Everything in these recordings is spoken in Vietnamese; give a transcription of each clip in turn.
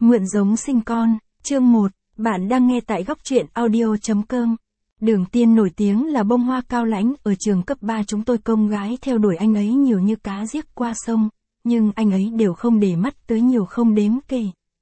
Mượn giống sinh con, chương 1, bạn đang nghe tại góc truyện audio.com. Đường Tiên nổi tiếng là bông hoa cao lãnh, ở trường cấp 3 chúng tôi công gái theo đuổi anh ấy nhiều như cá giết qua sông, nhưng anh ấy đều không để mắt tới nhiều không đếm kể.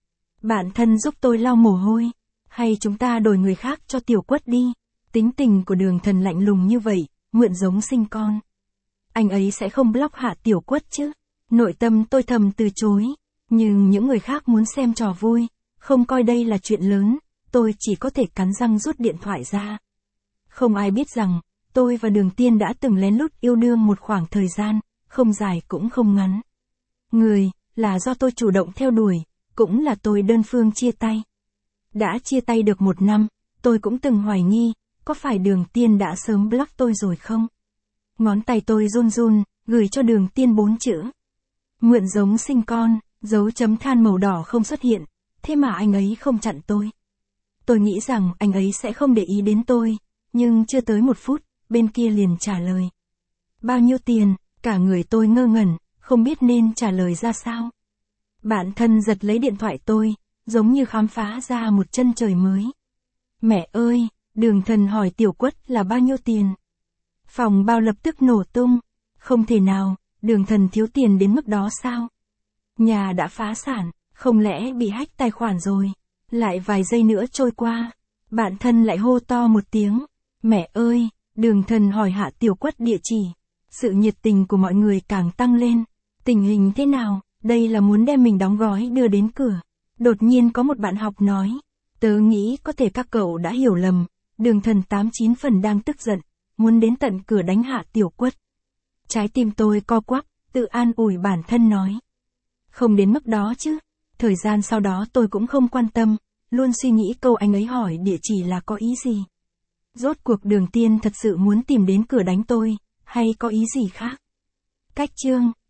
Bạn thân giúp tôi lau mồ hôi, hay chúng ta đổi người khác cho Tiểu Quất đi. Tính tình của Đường Thần lạnh lùng như vậy, mượn giống sinh con. Anh ấy sẽ không block hạ Tiểu Quất chứ? Nội tâm tôi thầm từ chối, nhưng những người khác muốn xem trò vui, không coi đây là chuyện lớn, tôi chỉ có thể cắn răng rút điện thoại ra. Không ai biết rằng, tôi và Đường Tiên đã từng lén lút yêu đương một khoảng thời gian, không dài cũng không ngắn. Người, là do tôi chủ động theo đuổi, cũng là tôi đơn phương chia tay. Đã chia tay được 1 năm, tôi cũng từng hoài nghi, có phải Đường Tiên đã sớm block tôi rồi không? Ngón tay tôi run run, gửi cho Đường Tiên 4 chữ. Mượn giống sinh con, dấu chấm than màu đỏ không xuất hiện, thế mà anh ấy không chặn tôi. Tôi nghĩ rằng anh ấy sẽ không để ý đến tôi, nhưng chưa tới 1 phút, bên kia liền trả lời. Bao nhiêu tiền? Cả người tôi ngơ ngẩn, không biết nên trả lời ra sao. Bạn thân giật lấy điện thoại tôi, giống như khám phá ra một chân trời mới. Mẹ ơi, Đường Thần hỏi Tiểu Quất là bao nhiêu tiền? Phòng bao lập tức nổ tung. Không thể nào, Đường Thần thiếu tiền đến mức đó sao? Nhà đã phá sản, không lẽ bị hack tài khoản rồi? Lại vài giây nữa trôi qua, bạn thân lại hô to một tiếng. Mẹ ơi, Đường Thần hỏi hạ Tiểu Quất địa chỉ. Sự nhiệt tình của mọi người càng tăng lên. Tình hình thế nào? Đây là muốn đem mình đóng gói đưa đến cửa. Đột nhiên có một bạn học nói. Tớ nghĩ có thể các cậu đã hiểu lầm. Đường Thần 89 phần đang tức giận, muốn đến tận cửa đánh hạ Tiểu Quất. Trái tim tôi co quắp, tự an ủi bản thân nói. Không đến mức đó chứ. Thời gian sau đó tôi cũng không quan tâm, luôn suy nghĩ câu anh ấy hỏi địa chỉ là có ý gì. Rốt cuộc Đường Tiên thật sự muốn tìm đến cửa đánh tôi, hay có ý gì khác? Cách chương